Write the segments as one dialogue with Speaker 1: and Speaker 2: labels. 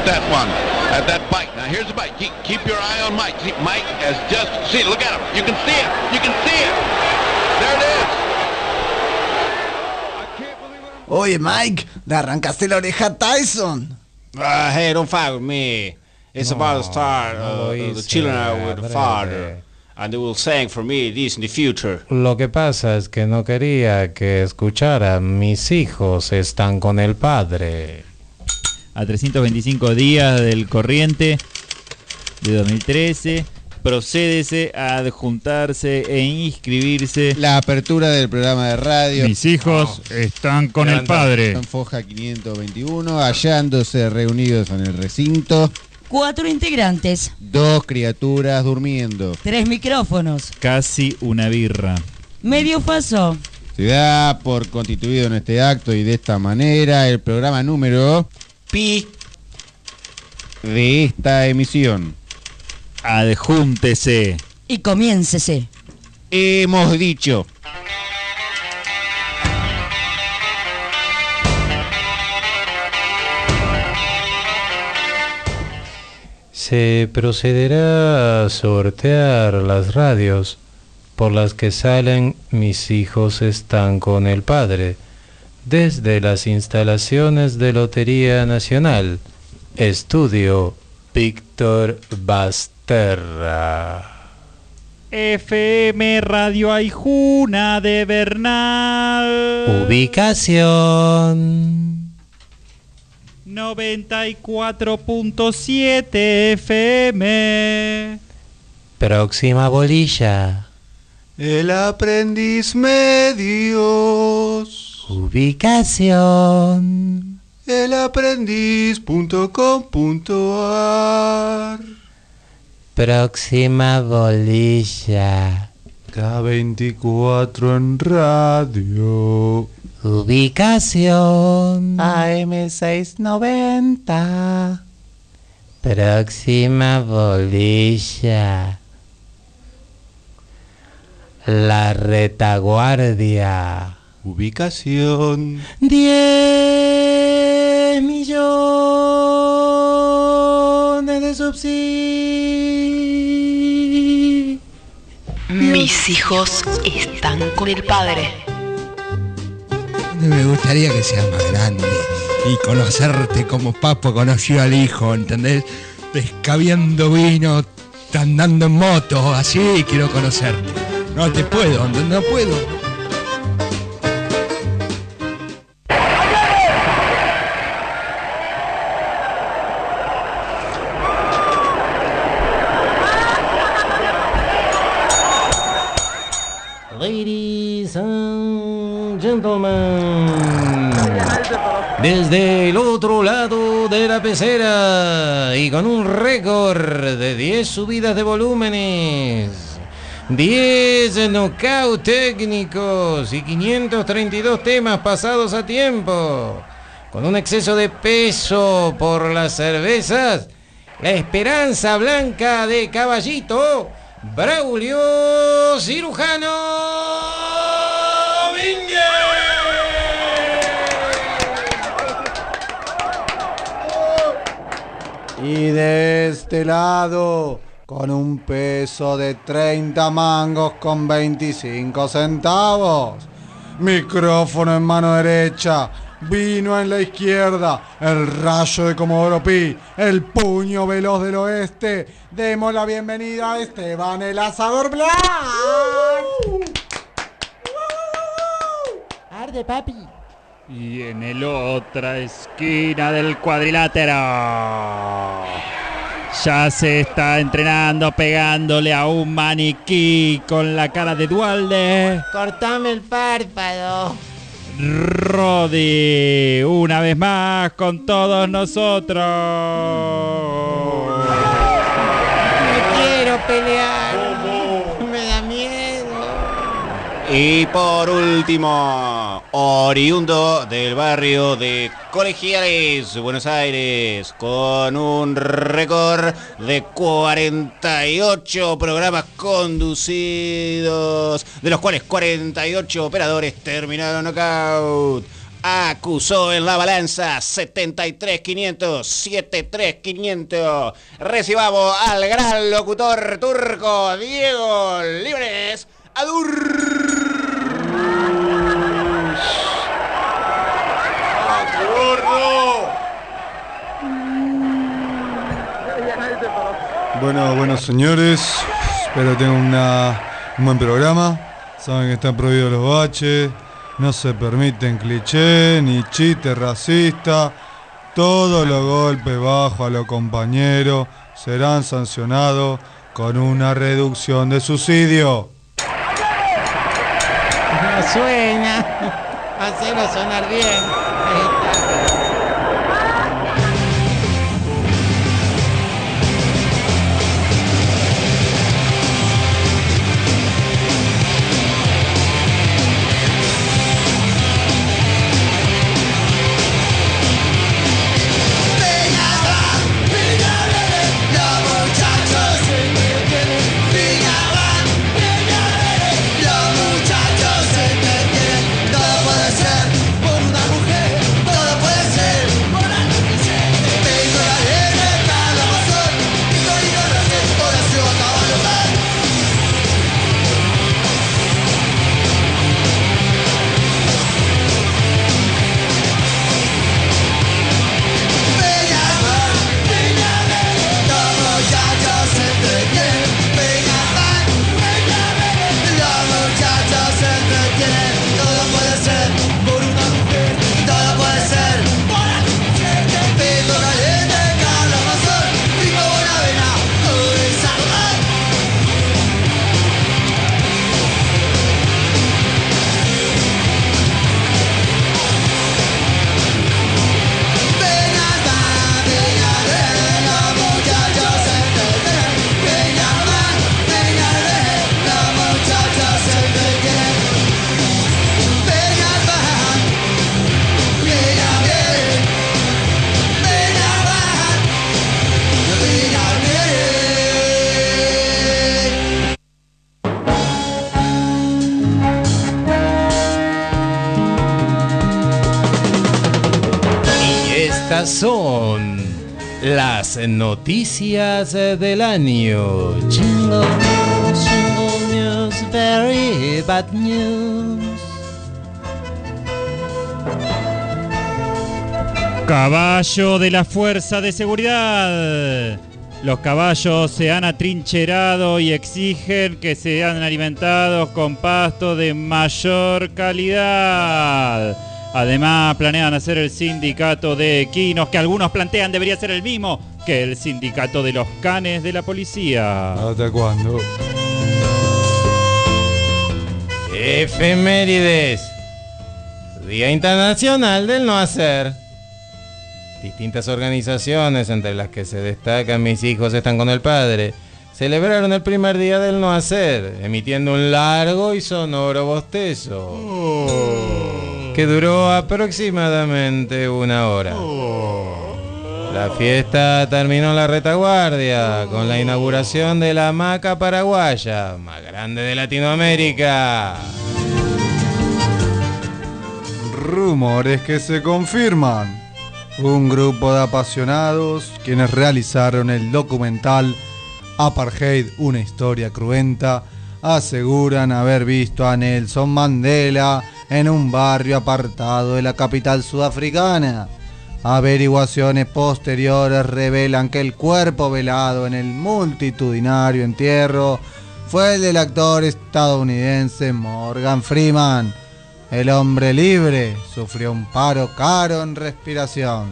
Speaker 1: that one, at that bite. Now here's the bite. Keep your eye on Mike. See, Mike has just, see, look at him. You can see it. You can see it. There it is.
Speaker 2: Oye, Mike, le arrancaste la oreja a Tyson.
Speaker 3: Hey, don't fight with me. It's about to start. The children are with the father. And they will sing for me this in the future.
Speaker 4: Lo que pasa es que no quería que escuchara mis hijos están con el padre.
Speaker 5: A 325 días del corriente de 2013, procédese a adjuntarse e inscribirse.
Speaker 6: La apertura del programa de radio.
Speaker 5: Mis hijos están con el padre.
Speaker 6: En Foja 521, hallándose reunidos en el recinto.
Speaker 7: 4 integrantes.
Speaker 6: 2 criaturas durmiendo.
Speaker 7: 3 micrófonos.
Speaker 5: Casi una birra.
Speaker 7: Medio faso.
Speaker 6: Se da por constituido en este acto y de esta manera el programa número pi de esta emisión.
Speaker 5: Adjúntese.
Speaker 7: Y comiéncese.
Speaker 6: Hemos dicho.
Speaker 4: Se procederá a sortear las radios por las que salen Mis hijos están con el padre, desde las instalaciones de Lotería Nacional, Estudio Víctor Basterra.
Speaker 5: FM Radio Aijuna de Bernal.
Speaker 4: Ubicación
Speaker 5: 94.7 FM.
Speaker 4: Próxima bolilla.
Speaker 8: El Aprendiz Medios.
Speaker 4: Ubicación
Speaker 8: elaprendiz.com.ar.
Speaker 4: Próxima bolilla.
Speaker 8: K24 en radio.
Speaker 4: Ubicación
Speaker 2: AM690.
Speaker 4: Próxima bolilla. La Retaguardia.
Speaker 8: Ubicación
Speaker 2: 10 millones de subsidios.
Speaker 9: Mis hijos están con el padre.
Speaker 10: Me gustaría que seas más grande y conocerte como Papo conoció al hijo, ¿entendés? Descabiando vino, andando en moto, así quiero conocerte. No te puedo, no puedo.
Speaker 4: Ladies and gentlemen, desde el otro lado de la pecera y con un récord de 10 subidas de volúmenes, 10 knockout técnicos y 532 temas pasados a tiempo, con un exceso de peso por las cervezas, la esperanza blanca de Caballito, Braulio Cirujano Mínguez.
Speaker 8: Y de este lado, con un peso de 30 mangos con 25 centavos, micrófono en mano derecha, vino en la izquierda, el rayo de Comodoro Pi, el puño veloz del oeste. Demos la bienvenida a Esteban el Asador Black.
Speaker 2: Arde, papi.
Speaker 5: Y en la otra esquina del cuadrilátero ya se está entrenando, pegándole a un maniquí con la cara de Dualde.
Speaker 2: Cortame el párpado.
Speaker 5: Rodi, una vez más con todos nosotros.
Speaker 2: No quiero pelear. Me da miedo.
Speaker 3: Y por último, oriundo del barrio de Colegiales, Buenos Aires, con un récord de 48 programas conducidos, de los cuales 48 operadores terminaron knockout. acusó en la balanza 73.500, 73.500. Recibamos al gran locutor turco Diego Libres Adur.
Speaker 8: Bueno, señores, espero tengan un buen programa. Saben que están prohibidos los baches, no se permiten clichés ni chistes racistas. Todos los golpes bajos a los compañeros serán sancionados con una reducción de subsidio.
Speaker 4: No suena, hacelo sonar bien. Ahí está. Son las noticias del año. Jingle news, very bad news.
Speaker 5: Caballo de la Fuerza de Seguridad. Los caballos se han atrincherado y exigen que sean alimentados con pasto de mayor calidad. Además, planean hacer el sindicato de equinos, que algunos plantean debería ser el mismo que el sindicato de los canes de la policía.
Speaker 8: ¿Hasta cuándo?
Speaker 4: Efemérides. Día Internacional del No Hacer. Distintas organizaciones, entre las que se destacan Mis Hijos Están con el Padre, celebraron el primer día del no hacer, emitiendo un largo y sonoro bostezo. Que duró aproximadamente 1 hora. La fiesta terminó en la retaguardia con la inauguración de la hamaca paraguaya, más grande de Latinoamérica.
Speaker 8: Rumores que se confirman. Un grupo de apasionados quienes realizaron el documental Apartheid, una historia cruenta, aseguran haber visto a Nelson Mandela en un barrio apartado de la capital sudafricana. Averiguaciones posteriores revelan que el cuerpo velado en el multitudinario entierro fue el del actor estadounidense Morgan Freeman. El hombre libre sufrió un paro caro en respiración.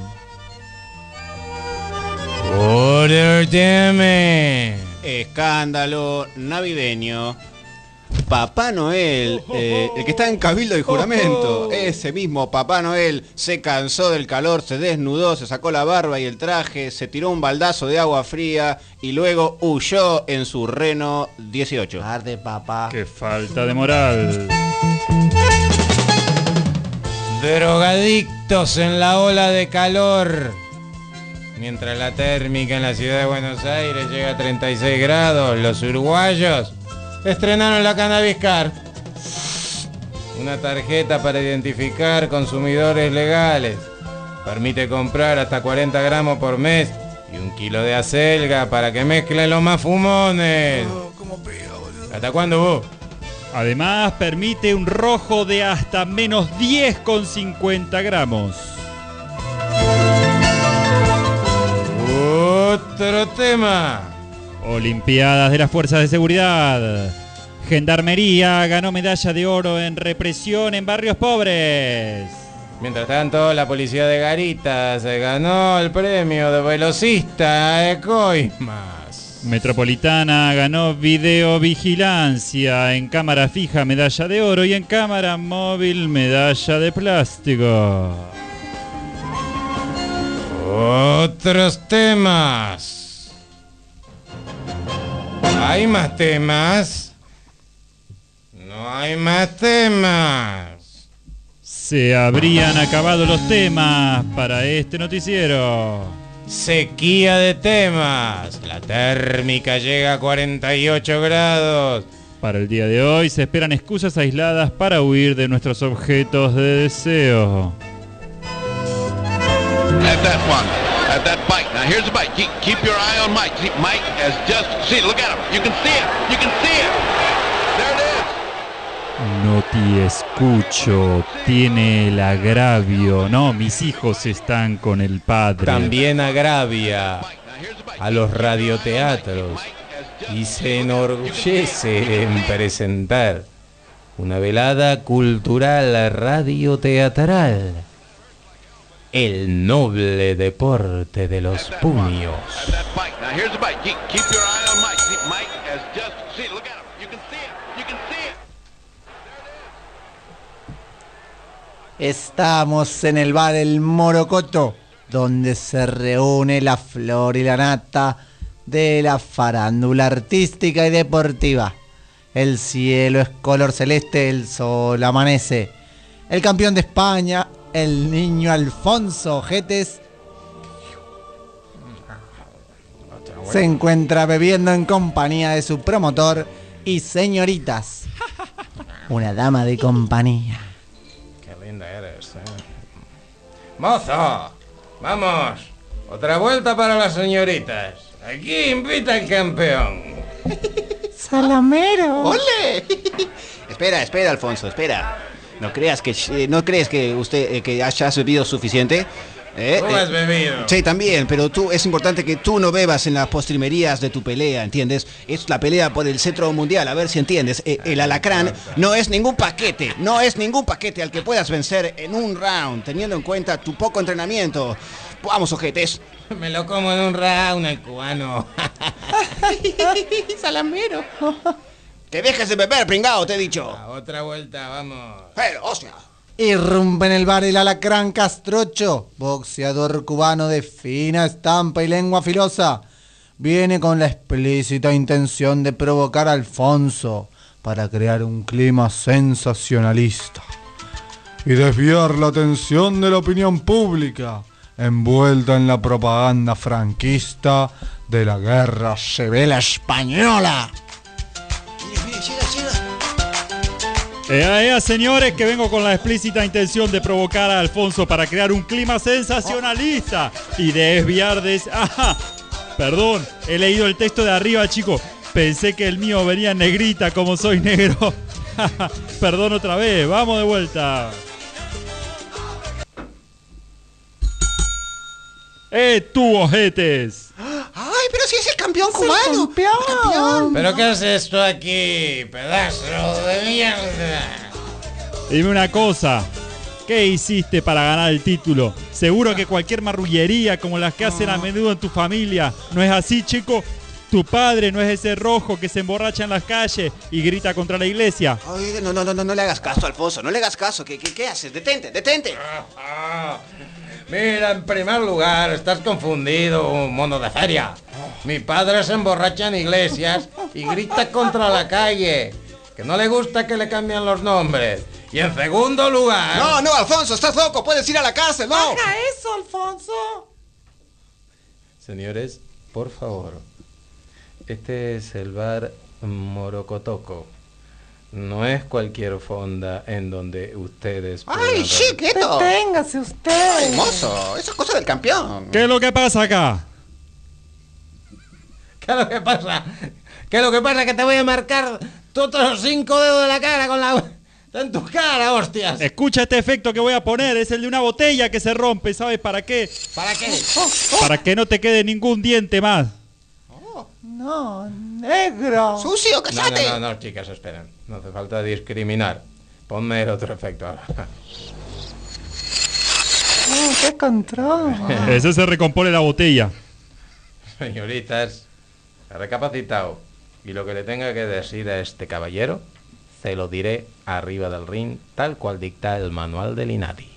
Speaker 3: Escándalo navideño. Papá Noel, el que está en Cabildo y Juramento, ese mismo Papá Noel se cansó del calor, se desnudó, se sacó la barba y el traje, se tiró un baldazo de agua fría y luego huyó en su Renault 18.
Speaker 2: Arde, papá.
Speaker 5: ¡Qué falta de moral!
Speaker 4: Drogadictos en la ola de calor. Mientras la térmica en la ciudad de Buenos Aires llega a 36 grados, los uruguayos estrenaron la Cannabis Car, Una tarjeta para identificar consumidores legales. Permite comprar hasta 40 gramos por mes y 1 kilo de acelga para que mezclen los más fumones. ¿Hasta cuándo vos?
Speaker 5: Además, permite un rojo de hasta menos 10,50 gramos.
Speaker 4: Otro tema.
Speaker 5: Olimpiadas de las Fuerzas de Seguridad. Gendarmería ganó medalla de oro en represión en barrios pobres.
Speaker 4: Mientras tanto, la policía de Garita se ganó el premio de velocista de Coimas.
Speaker 5: Metropolitana ganó videovigilancia en cámara fija, medalla de oro, y en cámara móvil, medalla de plástico.
Speaker 4: Otros temas. ¿Hay más temas? No hay más temas.
Speaker 5: Se habrían acabado los temas para este noticiero.
Speaker 4: Sequía de temas. La térmica llega a 48 grados.
Speaker 5: Para el día de hoy se esperan excusas aisladas para huir de nuestros objetos de deseo.
Speaker 1: At that one, at that bite. Now here's the bite. Keep your eye on Mike. See, Mike has just, see, look at him. You can see it. You can see it. There it is.
Speaker 5: No te escucho, tiene el agravio. No, mis hijos están con el padre.
Speaker 4: También agravia a los radioteatros y se enorgullece en presentar una velada cultural radioteatral. El noble deporte de los puños.
Speaker 8: Estamos en el bar El Morocoto, donde se reúne la flor y la nata de la farándula artística y deportiva. El cielo es color celeste, el sol amanece. El campeón de España, el niño Alfonso Ojetes, se encuentra bebiendo en compañía de su promotor y señoritas. Una dama de compañía.
Speaker 4: Qué linda eres, Mozo, vamos. Otra vuelta para las señoritas. Aquí invita el campeón.
Speaker 8: Salamero.
Speaker 3: ¡Ole! Espera, Alfonso, espera. ¿No crees que usted que hayas bebido suficiente?
Speaker 4: Tú has bebido.
Speaker 3: Sí, también, pero es importante que tú no bebas en las postrimerías de tu pelea, ¿entiendes? Es la pelea por el cetro mundial, a ver si entiendes. El alacrán no es ningún paquete al que puedas vencer en un round, teniendo en cuenta tu poco entrenamiento. Vamos, ojetes.
Speaker 4: Me lo como en un round, el cubano.
Speaker 3: Salamero. Que dejes de beber, pringao, te he dicho.
Speaker 4: Otra vuelta, vamos.
Speaker 3: Pero, hostia.
Speaker 8: Irrumpe en el bar el alacrán Castrocho, boxeador cubano de fina estampa y lengua filosa. Viene con la explícita intención de provocar a Alfonso para crear un clima sensacionalista y desviar la atención de la opinión pública, envuelta en la propaganda franquista de la guerra civil española.
Speaker 5: Señores, que vengo con la explícita intención de provocar a Alfonso para crear un clima sensacionalista y desviar de... Perdón, he leído el texto de arriba, chicos. Pensé que el mío venía en negrita, como soy negro. Perdón otra vez, vamos de vuelta. Tú, ojetes.
Speaker 3: ¡Ay, pero si es el campeón cubano! ¡Campeón!
Speaker 4: ¿Pero qué es esto aquí, pedazo de mierda?
Speaker 5: Dime una cosa. ¿Qué hiciste para ganar el título? Seguro que cualquier marrullería como las que hacen a menudo en tu familia. ¿No es así, chico? Tu padre no es ese rojo que se emborracha en las calles y grita contra la iglesia.
Speaker 3: Ay, no le hagas caso, Alfonso. No le hagas caso. ¿Qué haces? Detente.
Speaker 4: Mira, en primer lugar, estás confundido, mono de feria. Mi padre se emborracha en iglesias y grita contra la calle, que no le gusta que le cambien los nombres. Y en segundo lugar...
Speaker 3: No, Alfonso, estás loco, puedes ir a la cárcel, no.
Speaker 8: ¡Haga eso, Alfonso!
Speaker 4: Señores, por favor, este es el bar Morocotoco. no es cualquier fonda en donde ustedes...
Speaker 3: ¡Ay, chiquito!
Speaker 11: Deténgase usted.
Speaker 3: ¡Ay, mozo! Eso es cosa del campeón.
Speaker 5: ¿Qué es lo que pasa acá?
Speaker 4: ¿Qué es lo que pasa? ¿Qué es lo que pasa? Que te voy a marcar todos los 5 dedos de la cara con la... En tu cara, hostias.
Speaker 5: Escucha este efecto que voy a poner. Es el de una botella que se rompe. ¿Sabes para qué?
Speaker 4: ¿Para qué?
Speaker 5: Para que no te quede ningún diente más.
Speaker 11: No, negro.
Speaker 3: ¡Sucio, cállate!
Speaker 4: No, chicas, esperen. No hace falta discriminar. Ponme el otro efecto ahora.
Speaker 11: ¡Qué control!
Speaker 5: Ese se recompone la botella.
Speaker 4: Señoritas, he recapacitado. Y lo que le tenga que decir a este caballero, se lo diré arriba del ring, tal cual dicta el manual del INADI.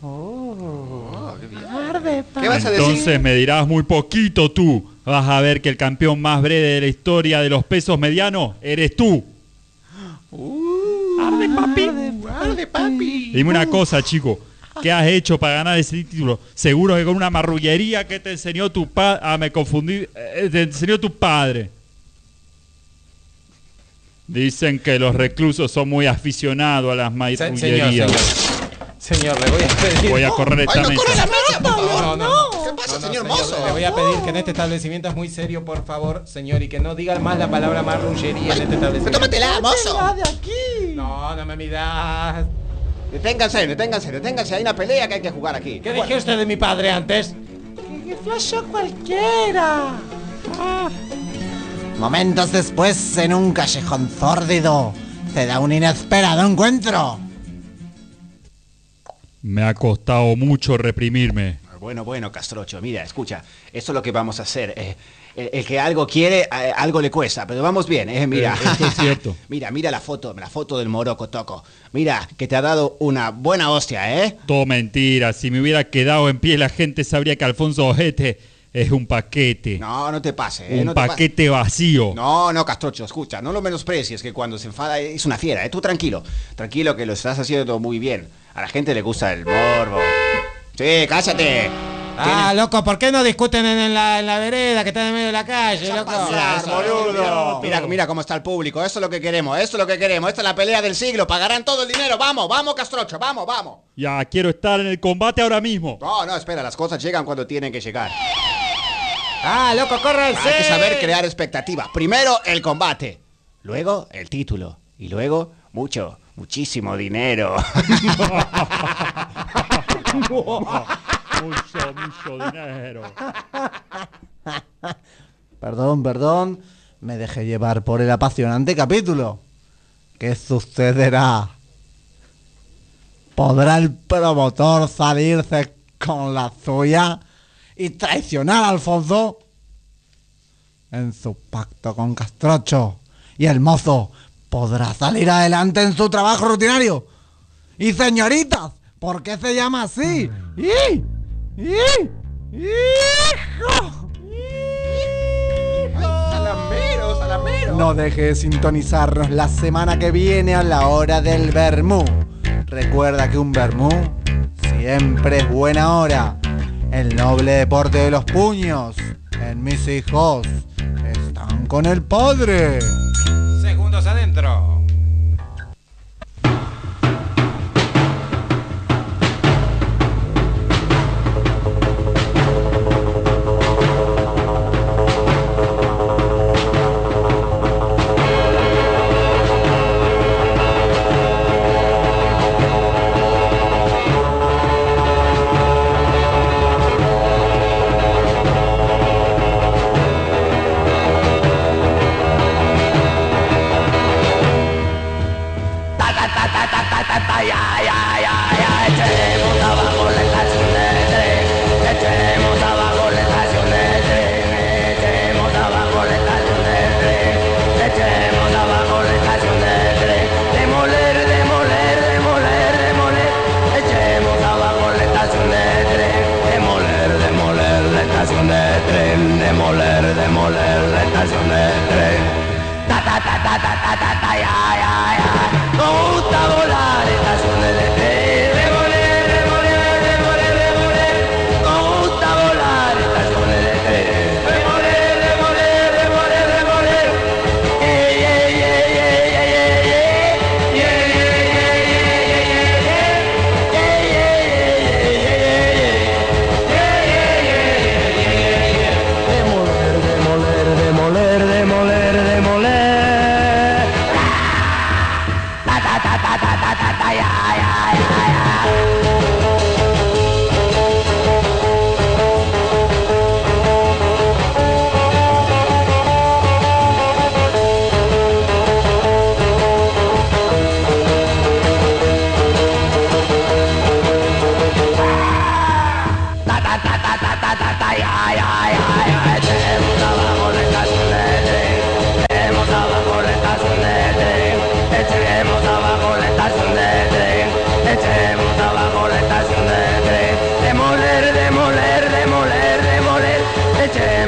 Speaker 3: ¿Qué vas a decir?
Speaker 5: Entonces me dirás muy poquito tú. Vas a ver que el campeón más breve de la historia de los pesos medianos eres tú.
Speaker 11: ¡Arde, papi!
Speaker 3: ¡Arde, papi!
Speaker 5: Dime una cosa, chico. ¿Qué has hecho para ganar ese título? Seguro que con una marrullería que te enseñó tu padre... Ah, me confundí. Te enseñó tu padre. Dicen que los reclusos son muy aficionados a las marrullerías.
Speaker 4: Señor, le voy a pedir...
Speaker 5: Voy a correr esta mesa.
Speaker 4: No.
Speaker 3: ¿Qué pasa, señor
Speaker 4: señor,
Speaker 3: mozo?
Speaker 4: le voy a pedir que en este establecimiento es muy serio, por favor, señor, y que no diga más la palabra marrullería en este establecimiento.
Speaker 3: ¡Tómatela, mozo!
Speaker 11: de aquí!
Speaker 4: No me miras.
Speaker 3: Deténganse. Hay una pelea que hay que jugar aquí.
Speaker 4: ¿Qué dije usted de mi padre antes?
Speaker 11: ¡Que flashó cualquiera!
Speaker 2: Momentos después, en un callejón sórdido, se da un inesperado encuentro.
Speaker 5: Me ha costado mucho reprimirme.
Speaker 3: Bueno, Castrocho, mira, escucha, esto es lo que vamos a hacer. El que algo quiere, algo le cuesta, pero vamos bien, mira.
Speaker 5: Esto es cierto.
Speaker 3: Mira la foto del Moroco Toco. Mira, que te ha dado una buena hostia, ¿eh?
Speaker 5: Todo mentira. Si me hubiera quedado en pie, la gente sabría que Alfonso Ojete es un paquete.
Speaker 3: No te pases,
Speaker 5: Un paquete vacío.
Speaker 3: No, Castrocho, escucha, no lo menosprecies, que cuando se enfada es una fiera, Tú tranquilo que lo estás haciendo muy bien. A la gente le gusta el morbo. Sí, cállate.
Speaker 4: Loco, ¿por qué no discuten en la vereda que está en medio de la calle, loco?
Speaker 3: Boludo. Mira cómo está el público. Eso es lo que queremos. Esta es la pelea del siglo. Pagarán todo el dinero. Vamos, Castrocho, vamos.
Speaker 5: Ya, quiero estar en el combate ahora mismo.
Speaker 3: No, espera. Las cosas llegan cuando tienen que llegar.
Speaker 4: Loco, córranse.
Speaker 3: Hay que saber crear expectativas. Primero el combate. Luego el título. Y luego muchísimo dinero.
Speaker 5: Mucho dinero.
Speaker 8: Perdón, me dejé llevar por el apasionante capítulo. ¿Qué sucederá? ¿Podrá el promotor salirse con la suya y traicionar a Alfonso? En su pacto con Castrocho, y el mozo podrá salir adelante en su trabajo rutinario. Y señoritas, ¿por qué se llama así? ¡Hijo!
Speaker 3: Salamero.
Speaker 8: No deje de sintonizarnos la semana que viene a la hora del vermú. Recuerda que un vermú siempre es buena hora. El noble deporte de los puños. En mis hijos están con el padre.
Speaker 4: Segundos adentro.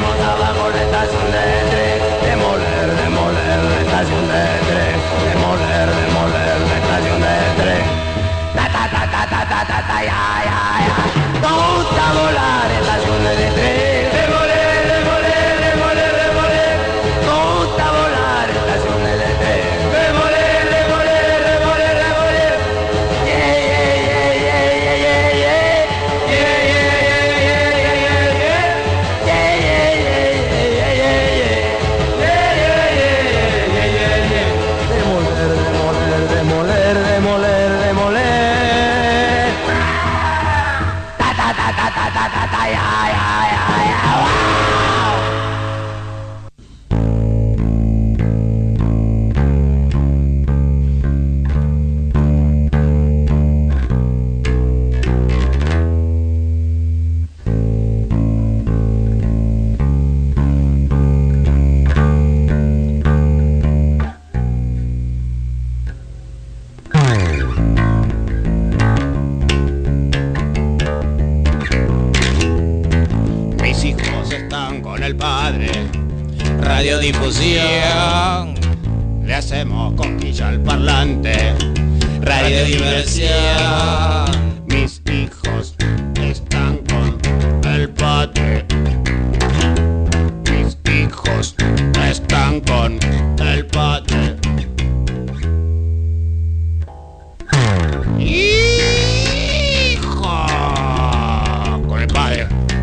Speaker 12: abajo la estación de tren. Demoler, demoler la estación de tren. Demoler, demoler la estación de tren. Ta ta ta ta ta ta ta ta ya ya ya. Nos gusta volar estaciones de tren. Demoler, demoler, demoler, demoler. Nos gusta volar estaciones de tren. Demoler, demoler, demoler, demoler. Yeah, yeah, yeah, yeah, yeah, yeah, yeah. Yeah, yeah, yeah, yeah, yeah, yeah, yeah. Yeah, yeah, yeah, yeah, yeah, yeah, yeah. Yeah, yeah, yeah, yeah, yeah, yeah. Demoler, demoler, demoler, demoler, demoler. Ta ta ta ta ta ta ta ta ya ya ya ya. Wow.
Speaker 3: Mis hijos están con el padre. Radiodifusión. Le hacemos cosquilla al parlante. Radiodiversión. Mis hijos están con el padre. Mis hijos están con el padre. Hijo con el padre.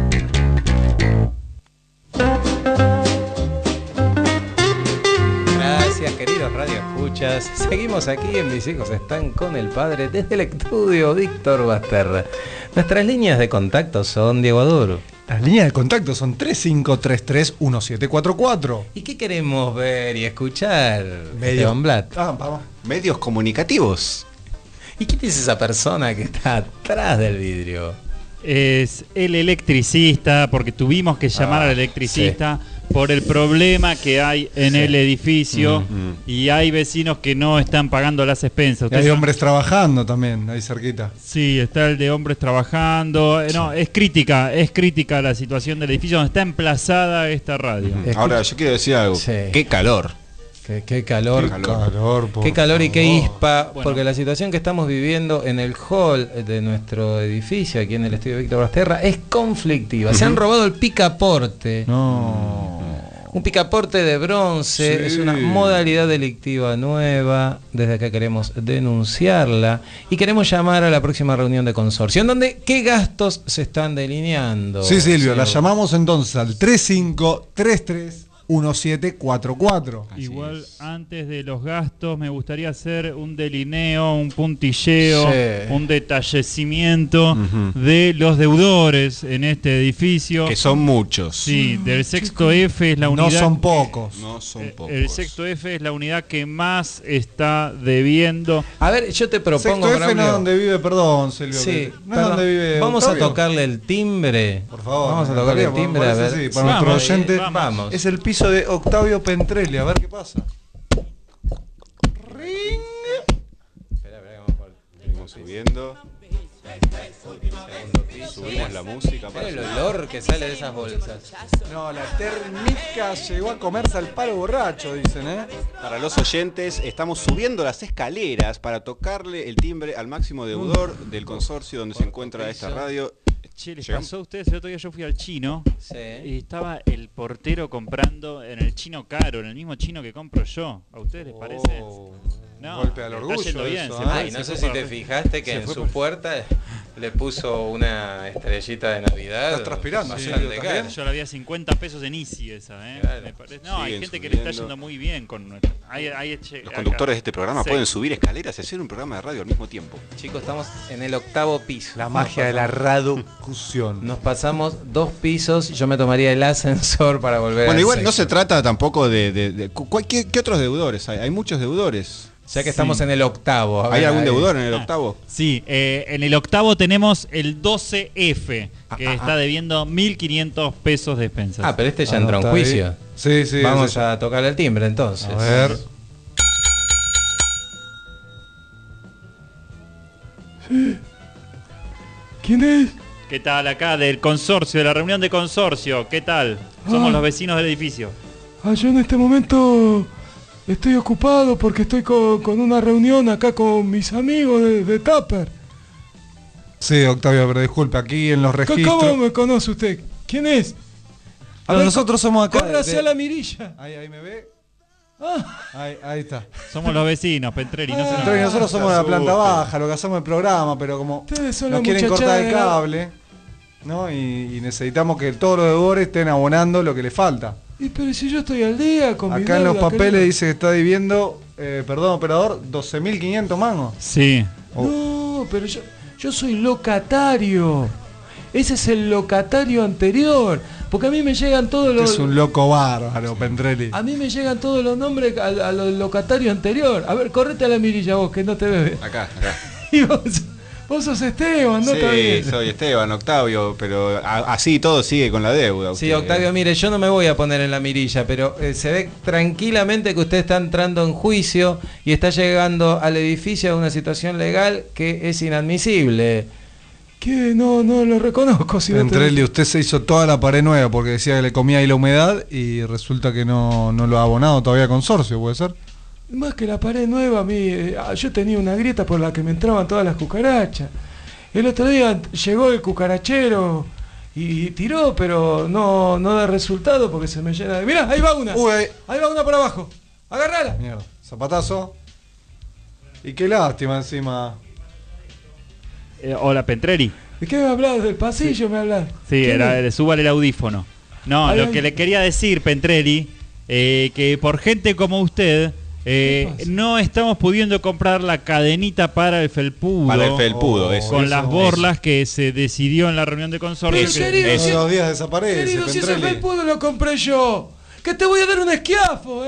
Speaker 4: Gracias, queridos radioescuchas. Seguimos aquí en Mis hijos están con el padre desde el estudio Víctor Basterra. Nuestras líneas de contacto son Diego Aduro.
Speaker 8: Las líneas de contacto son 3533-1744.
Speaker 4: ¿Y qué queremos ver y escuchar?
Speaker 3: Medios.
Speaker 4: Esteban Blatt.
Speaker 8: Vamos.
Speaker 3: Medios comunicativos.
Speaker 4: ¿Y quién es esa persona que está atrás del vidrio?
Speaker 5: Es el electricista, porque tuvimos que llamar al electricista por el problema que hay en el edificio y hay vecinos que no están pagando las expensas.
Speaker 8: Y hay hombres trabajando también, ahí cerquita.
Speaker 5: Sí, está el de hombres trabajando. No, es crítica la situación del edificio donde está emplazada esta radio.
Speaker 3: Ahora, yo quiero decir algo.
Speaker 4: Sí.
Speaker 3: Qué calor.
Speaker 4: Qué calor. Qué calor y qué ispa, porque la situación que estamos viviendo en el hall de nuestro edificio, aquí en el estudio Víctor Basterra, es conflictiva. Se han robado el picaporte.
Speaker 8: No.
Speaker 4: Un picaporte de bronce,
Speaker 8: Sí.
Speaker 4: es una modalidad delictiva nueva. Desde acá queremos denunciarla y queremos llamar a la próxima reunión de consorcio, en donde qué gastos se están delineando.
Speaker 8: Sí, Silvio, la llamamos entonces al 3533-1744.
Speaker 5: Igual antes de los gastos me gustaría hacer un delineo, un puntilleo, un detallecimiento de los deudores en este edificio.
Speaker 3: Que son muchos.
Speaker 5: Sí, del sexto F es la unidad.
Speaker 8: No son pocos.
Speaker 3: No son pocos.
Speaker 5: El sexto F es la unidad que más está debiendo.
Speaker 4: A ver, yo te propongo,
Speaker 8: Sexto F no es
Speaker 4: Braulio.
Speaker 8: donde vive, perdón, Silvio.
Speaker 4: Sí,
Speaker 8: no es donde vive.
Speaker 4: vamos
Speaker 8: Octavio.
Speaker 4: a tocarle el timbre.
Speaker 8: Por favor.
Speaker 4: Vamos a tocarle el timbre, a ver.
Speaker 8: Sí, para nuestro
Speaker 4: Vamos,
Speaker 8: oyente.
Speaker 4: vamos.
Speaker 8: Es el piso de Octavio Pentrelli, a ver qué pasa.
Speaker 3: Seguimos subiendo. Subimos la música.
Speaker 4: Mira el olor que sale de esas bolsas.
Speaker 8: No, la térmica llegó a comerse al palo borracho, dicen, ¿eh?
Speaker 3: Para los oyentes, estamos subiendo las escaleras para tocarle el timbre al máximo deudor del consorcio donde se encuentra esta radio.
Speaker 5: Che, ¿les
Speaker 3: Llegamos.
Speaker 5: pasó a ustedes? El otro día yo fui al chino
Speaker 4: Sí.
Speaker 5: y estaba el portero comprando en el chino caro, en el mismo chino que compro yo. ¿A ustedes les parece? No,
Speaker 8: golpe al
Speaker 5: está
Speaker 8: orgullo
Speaker 5: yendo bien,
Speaker 8: eso,
Speaker 5: se
Speaker 8: ¿eh?
Speaker 5: fue-
Speaker 4: Ay, no
Speaker 5: se
Speaker 4: sé
Speaker 5: fue
Speaker 4: si
Speaker 5: para
Speaker 4: te
Speaker 5: arriba.
Speaker 4: fijaste que
Speaker 8: Se
Speaker 4: en
Speaker 8: fue
Speaker 4: su
Speaker 8: por-
Speaker 4: puerta le puso una estrellita de Navidad.
Speaker 8: Estás transpirando,
Speaker 4: bastante
Speaker 8: Silvio,
Speaker 4: cara.
Speaker 8: también.
Speaker 5: Yo la vi a 50 pesos en Easy esa, ¿eh?
Speaker 4: Claro.
Speaker 5: Me parece- No, hay
Speaker 3: Siguen
Speaker 5: gente que le está
Speaker 3: subiendo.
Speaker 5: yendo muy bien con...
Speaker 3: Los conductores de este programa
Speaker 5: Sí.
Speaker 3: pueden subir escaleras y hacer un programa de radio al mismo tiempo.
Speaker 4: Chicos, estamos en el 8º piso.
Speaker 8: La magia de la raducución.
Speaker 4: Nos pasamos 2 pisos, yo me tomaría el ascensor para volver
Speaker 3: Bueno,
Speaker 4: al
Speaker 3: igual no se
Speaker 4: sexto.
Speaker 3: trata tampoco ¿qué otros deudores hay? Hay muchos deudores.
Speaker 4: Ya que estamos en el 8º. a
Speaker 3: ¿Hay
Speaker 4: ver,
Speaker 3: algún
Speaker 4: ahí.
Speaker 3: deudor en el octavo?
Speaker 5: Sí, en el 8º tenemos el 12F, que está debiendo 1.500 pesos de expensas.
Speaker 4: Ah, pero este ya entró en
Speaker 8: Anota ahí.
Speaker 4: juicio.
Speaker 8: Sí, sí.
Speaker 4: Vamos
Speaker 8: ese-
Speaker 4: a tocar el timbre entonces.
Speaker 8: A ver.
Speaker 10: ¿Quién es?
Speaker 5: ¿Qué tal acá del consorcio, de la reunión de consorcio? ¿Qué tal? Somos los vecinos del edificio.
Speaker 13: Yo en este momento estoy ocupado porque estoy con una reunión acá con mis amigos de Tupper.
Speaker 8: Sí, Octavio, pero disculpe, aquí en los registros...
Speaker 13: ¿Cómo me conoce usted? ¿Quién es?
Speaker 8: Pero nosotros somos acá...
Speaker 13: Corre hacia la mirilla.
Speaker 8: Ahí me ve.
Speaker 13: Ah.
Speaker 8: Ahí está.
Speaker 5: Somos los vecinos, Pentrelli.
Speaker 8: Pentrelli, nosotros somos de la planta baja, lo que hacemos el programa, pero como nos quieren cortar el cable, ¿no? Y necesitamos que todos los deudores estén abonando lo que les falta.
Speaker 13: Pero si yo estoy al día con mi
Speaker 8: Acá en los
Speaker 13: deuda,
Speaker 8: papeles
Speaker 13: querido.
Speaker 8: dice que está debiendo, perdón, operador, 12.500 mangos.
Speaker 5: Sí.
Speaker 13: No, pero yo soy locatario. Ese es el locatario anterior. Porque a mí me llegan todos los...
Speaker 8: Es un loco bárbaro, Pentrelli.
Speaker 13: A mí me llegan todos los nombres a los locatarios anterior. A ver, correte a la mirilla vos, que no te ves.
Speaker 3: Acá.
Speaker 13: Y vos sos Esteban, ¿no? Está
Speaker 3: Sí,
Speaker 13: bien.
Speaker 3: soy Esteban, Octavio, pero así todo sigue con la deuda.
Speaker 4: Sí,
Speaker 3: usted.
Speaker 4: Octavio, mire, yo no me voy a poner en la mirilla, pero se ve tranquilamente que usted está entrando en juicio y está llegando al edificio a una situación legal que es inadmisible.
Speaker 13: ¿Qué? No lo reconozco. Si
Speaker 8: Pentrelli, usted se hizo toda la pared nueva porque decía que le comía ahí la humedad y resulta que no lo ha abonado todavía a consorcio, ¿puede ser?
Speaker 13: Más que la pared nueva, yo tenía una grieta por la que me entraban todas las cucarachas. El otro día llegó el cucarachero y tiró, pero no da resultado porque se me llena de... Mirá, ahí va una. Ahí va una por abajo. Agarrala.
Speaker 8: Mierda. Zapatazo. Y qué lástima encima.
Speaker 5: Hola, Pentrelli.
Speaker 13: ¿De qué me hablas? ¿Del pasillo me hablas?
Speaker 5: Sí, súbale el audífono. No, lo que le quería decir, Pentrelli, que por gente como usted... no estamos pudiendo comprar la cadenita para el felpudo.
Speaker 3: Para el felpudo, eso.
Speaker 5: Con las borlas que se decidió en la reunión de consorcio.
Speaker 13: Pero querido,
Speaker 8: Todos los días desaparece,
Speaker 13: querido, si ese
Speaker 8: Pentrelli.
Speaker 13: felpudo lo compré yo. Que te voy a dar un esquiafo,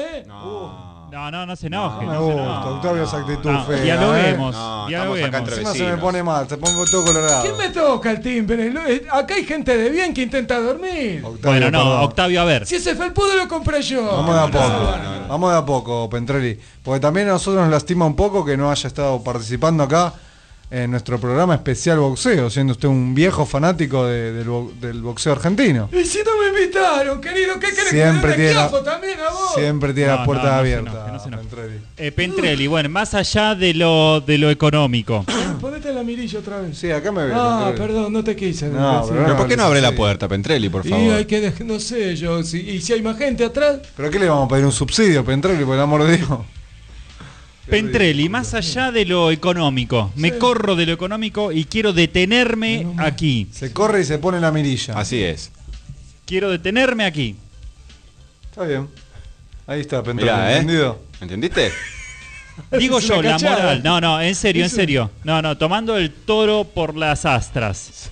Speaker 5: No se enoje.
Speaker 8: No me gusta, Octavio, esa actitud fea.
Speaker 5: Dialoguemos.
Speaker 8: Encima se me pone mal, se pongo todo colorado.
Speaker 13: ¿Quién me toca el timbre? Acá hay gente de bien que intenta dormir.
Speaker 5: Bueno, no, Octavio, a ver.
Speaker 13: Si ese felpudo lo compré yo.
Speaker 8: Vamos de a poco, vamos de a poco, Pentrelli. Porque también a nosotros nos lastima un poco que no haya estado participando acá en nuestro programa especial boxeo, siendo usted un viejo fanático del boxeo argentino.
Speaker 13: Y si no me invitaron, querido, ¿qué querés
Speaker 8: Siempre
Speaker 13: que me dé
Speaker 8: tiene
Speaker 13: un esquiafo también a vos?
Speaker 8: Siempre tiene las puertas abiertas.
Speaker 5: No se enoje. Pentrelli, bueno, más allá de lo económico.
Speaker 13: Ponete la mirilla otra vez.
Speaker 8: Sí, acá me ves.
Speaker 13: Perdón, no te quise.
Speaker 3: Pero ¿por qué no abre la puerta, Pentrelli, por favor?
Speaker 13: Y hay que no sé yo, y si hay más gente atrás.
Speaker 8: ¿Pero qué le vamos a pedir un subsidio, Pentrelli, por el amor de Dios?
Speaker 5: Pentrelli, más allá de lo económico, me corro de lo económico y quiero detenerme aquí.
Speaker 8: Se corre y se pone la mirilla.
Speaker 3: Así es.
Speaker 5: Quiero detenerme aquí.
Speaker 8: Está bien. Ahí está, Pentrelli,
Speaker 3: Mirá,
Speaker 8: ¿entendido?
Speaker 3: ¿Entendiste?
Speaker 5: Digo
Speaker 13: Es
Speaker 5: yo,
Speaker 13: una
Speaker 5: la
Speaker 13: cachada.
Speaker 5: moral. No, en serio. No, tomando el toro por las astras.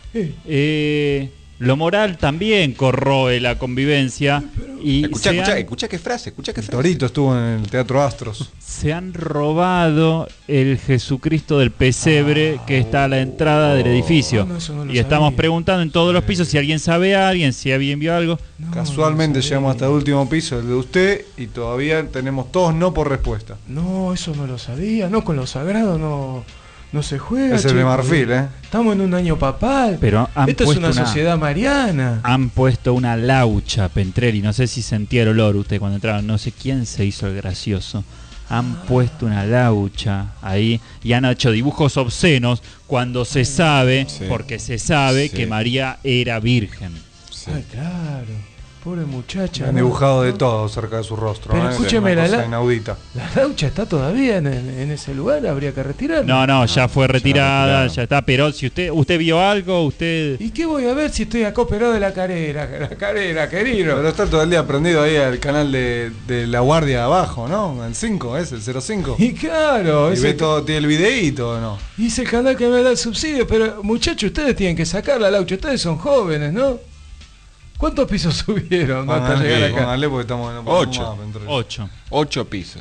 Speaker 5: Lo moral también corroe la convivencia. Y
Speaker 3: escucha qué frase,
Speaker 8: Torito estuvo en el Teatro Astros.
Speaker 5: se han robado el Jesucristo del pesebre que está a la entrada del edificio.
Speaker 13: No, eso no lo
Speaker 5: Y estamos
Speaker 13: sabía.
Speaker 5: preguntando en todos los pisos si alguien sabe a alguien, si alguien vio algo.
Speaker 8: Casualmente llegamos hasta el último piso, el de usted, y todavía tenemos todos no por respuesta.
Speaker 13: No, eso no lo sabía. No, con lo sagrado no se juega.
Speaker 8: Es el de
Speaker 13: chico.
Speaker 8: marfil, ¿eh?
Speaker 13: Estamos en un año papal.
Speaker 5: Pero han
Speaker 13: Esto es
Speaker 5: puesto
Speaker 13: una sociedad mariana.
Speaker 5: Han puesto una laucha, Pentrelli. No sé si sentía el olor usted cuando entraron. No sé quién se hizo el gracioso. Han puesto una laucha ahí y han hecho dibujos obscenos cuando se sabe, porque se sabe que María era virgen.
Speaker 13: Ay, claro. Pobre muchacha.
Speaker 8: Han
Speaker 13: ¿no?
Speaker 8: dibujado de todo cerca de su rostro.
Speaker 13: Pero
Speaker 8: ¿no?
Speaker 13: escúcheme,
Speaker 8: Es una cosa
Speaker 13: la
Speaker 8: inaudita.
Speaker 13: ¿La laucha está todavía en ese lugar? ¿Habría que retirarla?
Speaker 5: No, ya fue retirada, ya está. Pero si usted vio algo, usted...
Speaker 13: ¿Y qué voy a ver si estoy acá operado de la carrera, querido?
Speaker 8: Pero está todo el día prendido ahí al canal de La Guardia abajo, ¿no? El 5, es el 05.
Speaker 13: Y claro,
Speaker 8: Y ve todo, tiene el videíto, ¿no?
Speaker 13: Y es el canal que me da el subsidio, pero muchachos, ustedes tienen que sacar la laucha, ustedes son jóvenes, ¿no? ¿Cuántos pisos subieron hasta llegar acá?
Speaker 8: Póngale porque estamos en
Speaker 3: 8 pisos.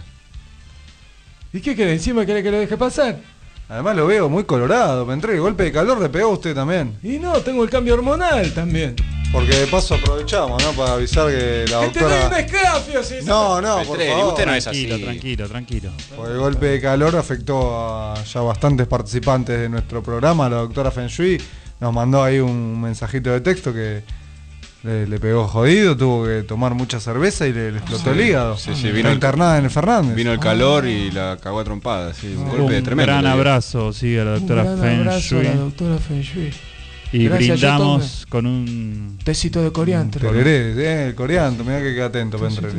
Speaker 13: ¿Y qué queda? ¿Encima quiere que lo deje pasar?
Speaker 8: Además lo veo muy colorado, Pentrelli. Golpe de calor le pegó a usted también.
Speaker 13: Y no, tengo el cambio hormonal también.
Speaker 8: Porque de paso aprovechamos, ¿no? Para avisar que la
Speaker 13: ¡Que te doy un
Speaker 8: doctora...
Speaker 13: escafio! Si
Speaker 8: No, por favor.
Speaker 3: usted no es así.
Speaker 5: Tranquilo.
Speaker 8: Porque el golpe de calor afectó a ya bastantes participantes de nuestro programa. La doctora Feng Shui nos mandó ahí un mensajito de texto que le pegó jodido, tuvo que tomar mucha cerveza y le explotó el hígado.
Speaker 3: Sí,
Speaker 8: Vino internada en el Fernández.
Speaker 3: Vino el calor y la cagó a trompadas. Sí, un golpe tremendo.
Speaker 5: Gran abrazo, sí, a la doctora Feng Shui.
Speaker 13: A la doctora Feng Shui.
Speaker 5: Y
Speaker 13: Gracias,
Speaker 5: brindamos con un
Speaker 13: tecito de coriandro.
Speaker 8: Tereré, el coriandro, mirá que queda atento, Pentrelli.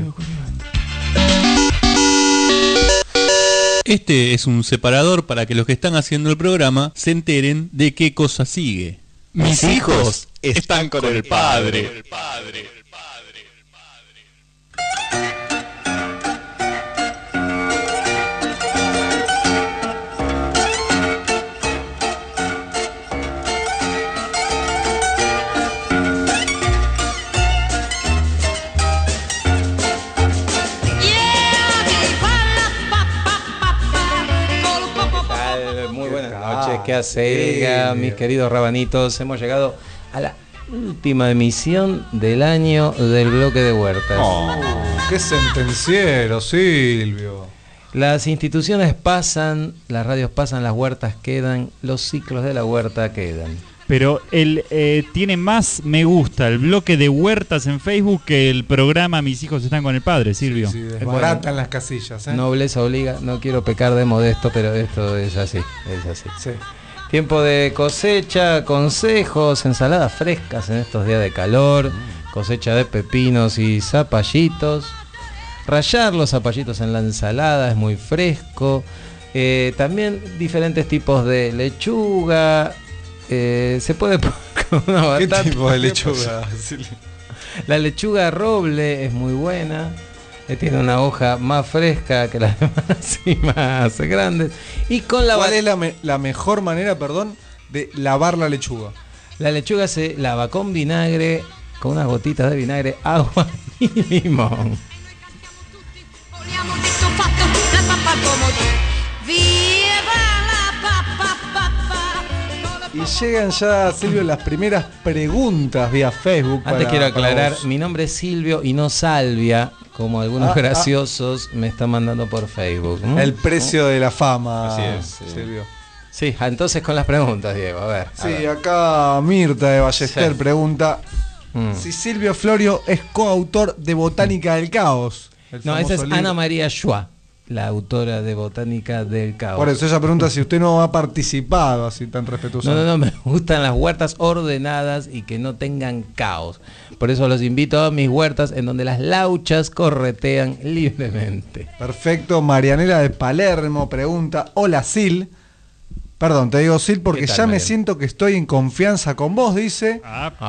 Speaker 14: Este es un separador para que los que están haciendo el programa se enteren de qué cosa sigue. Mis hijos están con el padre.
Speaker 4: Muy buenas noches, ¿qué hace, Elga? Mis queridos rabanitos, hemos llegado a la última emisión del año del bloque de huertas.
Speaker 8: ¡Qué sentenciero, Silvio!
Speaker 4: Las instituciones pasan, las radios pasan, las huertas quedan, los ciclos de la huerta quedan.
Speaker 5: Pero él tiene más me gusta el bloque de huertas en Facebook que el programa Mis hijos están con el padre, Silvio.
Speaker 8: Sí, desbaratan las casillas, ¿eh?
Speaker 4: Nobleza obliga, no quiero pecar de modesto, pero esto es así, es así.
Speaker 8: Sí.
Speaker 4: Tiempo de cosecha, consejos, ensaladas frescas en estos días de calor, cosecha de pepinos y zapallitos. Rallar los zapallitos en la ensalada es muy fresco. También diferentes tipos de lechuga. Se puede poner con una batata.
Speaker 8: ¿Qué tipo de lechuga?
Speaker 4: La lechuga roble es muy buena. Tiene una hoja más fresca que las demás y más grandes. Y con la
Speaker 8: ¿Cuál es la mejor manera, de lavar la lechuga?
Speaker 4: La lechuga se lava con vinagre, con unas gotitas de vinagre, agua y limón.
Speaker 8: Y llegan ya, Silvio, las primeras preguntas vía Facebook.
Speaker 4: Antes quiero aclarar, mi nombre es Silvio y no Salvia, como algunos graciosos me están mandando por Facebook.
Speaker 8: El precio de la fama.
Speaker 3: Así es,
Speaker 8: Silvio.
Speaker 4: Sí, entonces con las preguntas, Diego, a ver.
Speaker 8: Sí, acá Mirta de Ballester pregunta si Silvio Florio es coautor de Botánica del Caos.
Speaker 4: No, esa es Ana María Schwa, la autora de Botánica del Caos.
Speaker 8: Por eso ella pregunta si usted no ha participado así tan respetuosamente.
Speaker 4: No, me gustan las huertas ordenadas y que no tengan caos. Por eso los invito a mis huertas en donde las lauchas corretean libremente.
Speaker 8: Perfecto. Marianela de Palermo pregunta, hola Sil. Perdón, te digo Sil porque ya me siento que estoy en confianza con vos, dice.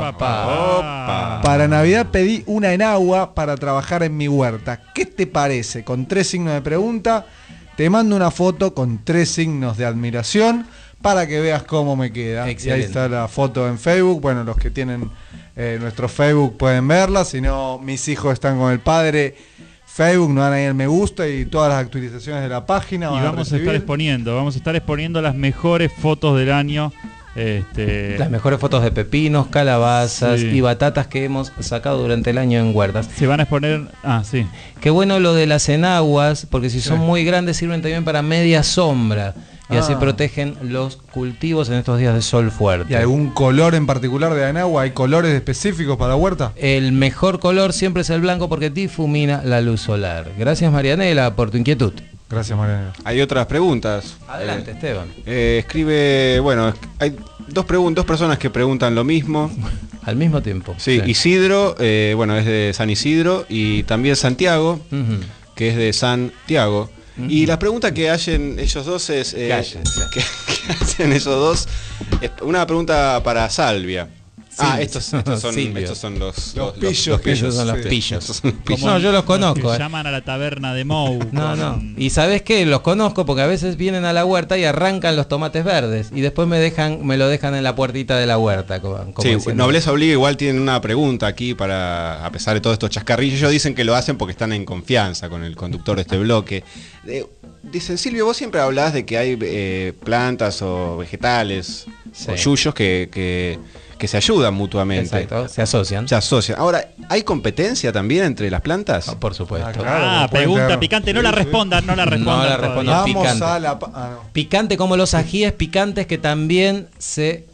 Speaker 8: Para Navidad pedí una enagua para trabajar en mi huerta. ¿Qué te parece? Con 3 signos de pregunta. Te mando una foto con 3 signos de admiración para que veas cómo me queda.
Speaker 4: Excelente.
Speaker 8: Y ahí está la foto en Facebook. Bueno, los que tienen nuestro Facebook pueden verla. Si no, mis hijos están con el padre. Facebook, nos dan ahí el me gusta y todas las actualizaciones de la página.
Speaker 5: Y vamos a estar exponiendo las mejores fotos del año.
Speaker 4: Las mejores fotos de pepinos, calabazas y batatas que hemos sacado durante el año en huertas.
Speaker 5: Se van a exponer. Sí.
Speaker 4: Qué bueno lo de las enaguas, porque si son muy grandes sirven también para media sombra. Y así protegen los cultivos en estos días de sol fuerte.
Speaker 8: ¿Y algún color en particular de enagua? ¿Hay colores específicos para huerta?
Speaker 4: El mejor color siempre es el blanco porque difumina la luz solar. Gracias, Marianela, por tu inquietud.
Speaker 8: Gracias, Marianela.
Speaker 3: Hay otras preguntas.
Speaker 4: Adelante, Esteban.
Speaker 3: Escribe, hay dos personas que preguntan lo mismo.
Speaker 4: Al mismo tiempo.
Speaker 3: Sí, Isidro, es de San Isidro, y también Santiago, que es de Santiago. Y la pregunta que hacen ellos dos es... ¿Qué hacen ellos dos? Es una pregunta para Salvia. Estos son los pillos.
Speaker 4: Ellos son los pillos. No, yo los conozco.
Speaker 5: Llaman a la taberna de Mou.
Speaker 4: No. Y ¿sabés qué? Los conozco porque a veces vienen a la huerta y arrancan los tomates verdes y después me lo dejan en la puertita de la huerta.
Speaker 3: Nobleza Obliga igual tienen una pregunta aquí para, a pesar de todos estos chascarrillos, ellos dicen que lo hacen porque están en confianza con el conductor de este bloque. Dicen, Silvio, vos siempre hablás de que hay plantas o vegetales o yuyos que se ayudan mutuamente.
Speaker 4: Exacto, se asocian.
Speaker 3: Ahora, ¿hay competencia también entre las plantas?
Speaker 4: Por supuesto.
Speaker 5: Pregunta picante, no la respondan.
Speaker 4: Picante. Picante como los ajíes picantes que también se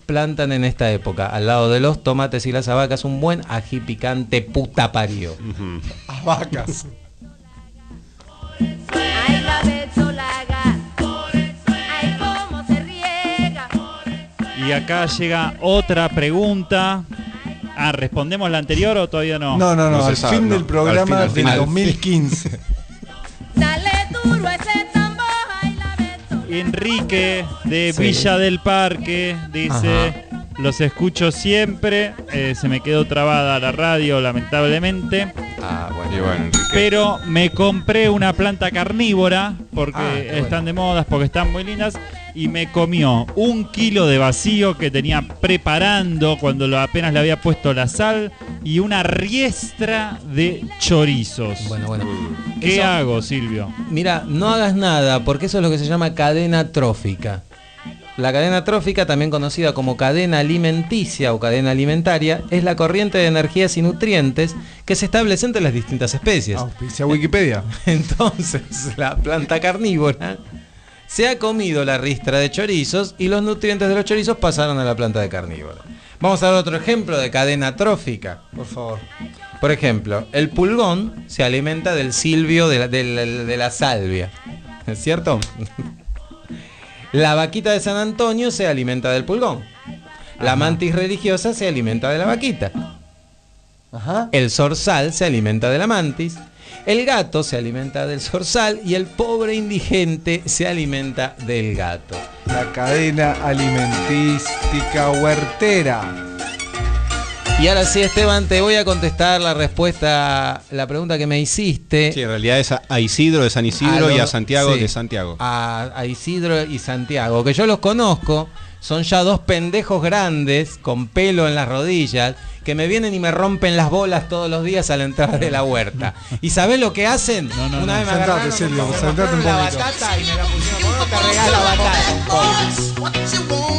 Speaker 4: plantan en esta época. Al lado de los tomates y las habacas, un buen ají picante puta parió.
Speaker 8: Habacas.
Speaker 5: Y acá llega otra pregunta. ¿Respondemos la anterior o todavía no?
Speaker 8: No,
Speaker 3: No se
Speaker 8: al
Speaker 3: sabe,
Speaker 8: fin
Speaker 3: no.
Speaker 8: del programa
Speaker 3: Al
Speaker 8: del
Speaker 3: final.
Speaker 8: 2015.
Speaker 5: Enrique de
Speaker 4: Sí.
Speaker 5: Villa del Parque dice: los escucho siempre, se me quedó trabada la radio lamentablemente,
Speaker 3: Y bueno, Enrique.
Speaker 5: pero me compré una planta carnívora porque
Speaker 4: qué bueno.
Speaker 5: están de modas, porque están muy lindas, y me comió 1 kilo de vacío que tenía preparando cuando apenas le había puesto la sal y una riestra de chorizos.
Speaker 4: Bueno.
Speaker 5: ¿Qué
Speaker 4: Eso-
Speaker 5: hago, Silvio?
Speaker 4: Mira, no hagas nada, porque eso es lo que se llama cadena trófica. La cadena trófica, también conocida como cadena alimenticia o cadena alimentaria, es la corriente de energías y nutrientes que se establece entre las distintas especies.
Speaker 8: Auspicia Wikipedia.
Speaker 4: Entonces, la planta carnívora se ha comido la ristra de chorizos y los nutrientes de los chorizos pasaron a la planta de carnívora. Vamos a dar otro ejemplo de cadena trófica.
Speaker 8: Por favor.
Speaker 4: Por ejemplo, el pulgón se alimenta del silvio de la salvia. ¿Es cierto? La vaquita de San Antonio se alimenta del pulgón. La mantis religiosa se alimenta de la vaquita.
Speaker 8: Ajá.
Speaker 4: El zorzal se alimenta de la mantis. El gato se alimenta del zorzal y el pobre indigente se alimenta del gato.
Speaker 8: La cadena alimentística huertera.
Speaker 4: Y ahora sí, Esteban, te voy a contestar la respuesta, la pregunta que me hiciste.
Speaker 3: Sí, en realidad es a Isidro de San Isidro y a Santiago de Santiago.
Speaker 4: A Isidro y Santiago, que yo los conozco, son ya dos pendejos grandes con pelo en las rodillas que me vienen y me rompen las bolas todos los días a la entrada de la huerta. ¿Y sabés lo que hacen? Una vez me
Speaker 8: Sentate,
Speaker 4: agarraron,
Speaker 8: Silvio,
Speaker 4: me
Speaker 8: sentate un
Speaker 4: mostraron la
Speaker 8: poquito.
Speaker 4: batata y me la pusieron. ¿Por qué te regala batata?